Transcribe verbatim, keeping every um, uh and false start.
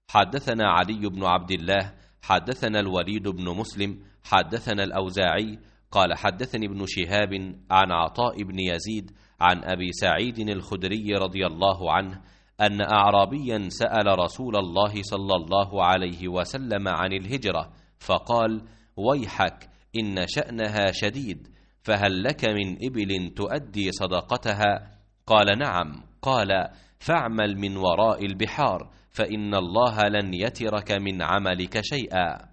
حدثنا علي بن عبد الله حدثنا الوليد بن مسلم حدثنا الأوزاعي قال حدثني ابن شهاب عن عطاء بن يزيد عن أبي سعيد الخدري رضي الله عنه أن أعرابيا سأل رسول الله صلى الله عليه وسلم عن الهجرة فقال: ويحك إن شأنها شديد، فهل لك من إبل تؤدي صدقتها؟ قال: نعم. قال: فاعمل من وراء البحار، فإن الله لن يترك من عملك شيئا.